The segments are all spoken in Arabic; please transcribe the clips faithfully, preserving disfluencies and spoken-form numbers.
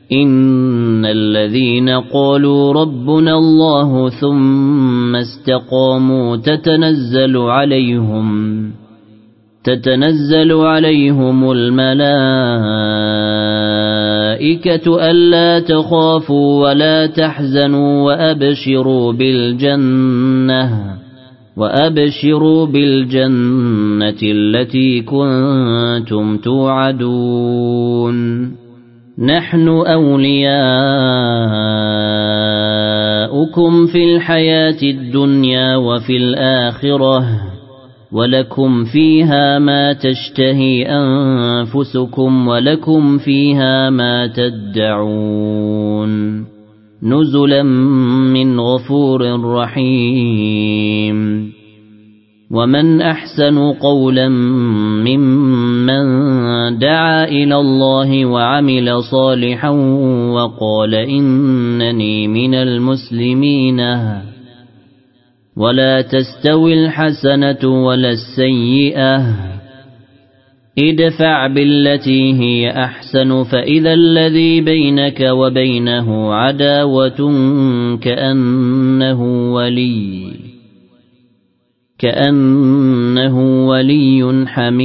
إن الذين قالوا ربنا الله ثم استقاموا تتنزل عليهم تتنزل عليهم الملائكة ألا تخافوا ولا تحزنوا وأبشروا بالجنة وأبشروا بالجنة التي كنتم توعدون نحن أولياؤكم في الحياة الدنيا وفي الآخرة ولكم فيها ما تشتهي أنفسكم ولكم فيها ما تدعون نزلا من غفور رحيم ومن أحسن قولا ممن دعا إلى الله وعمل صالحا وقال إنني من المسلمين ولا تستوي الحسنة ولا السيئة ادفع بالتي هي أحسن فإذا الذي بينك وبينه عداوة كأنه ولي كأنه ولي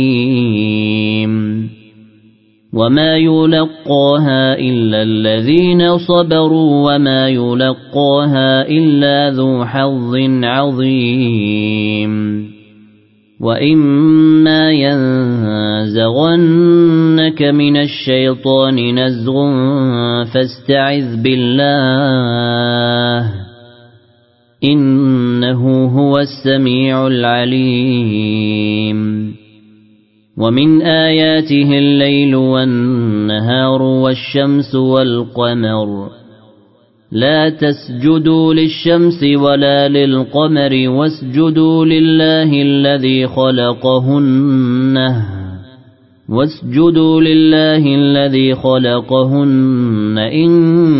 حميم وما يلقاها إلا الذين صبروا وما يلقاها إلا ذو حظ عظيم وإما ينزغنك من الشيطان نزغ فاستعذ بالله إنه هو السميع العليم ومن آياته الليل والنهار والشمس والقمر لا تسجدوا للشمس ولا للقمر واسجدوا لله الذي خلقهن واسجدوا لله الذي خلقهن إن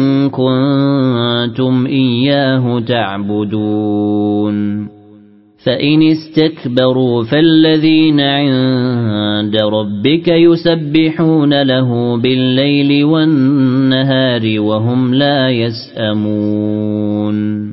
كنتم إياه تعبدون فإن استكبروا فالذين عند ربك يسبحون له بالليل والنهار وهم لا يسأمون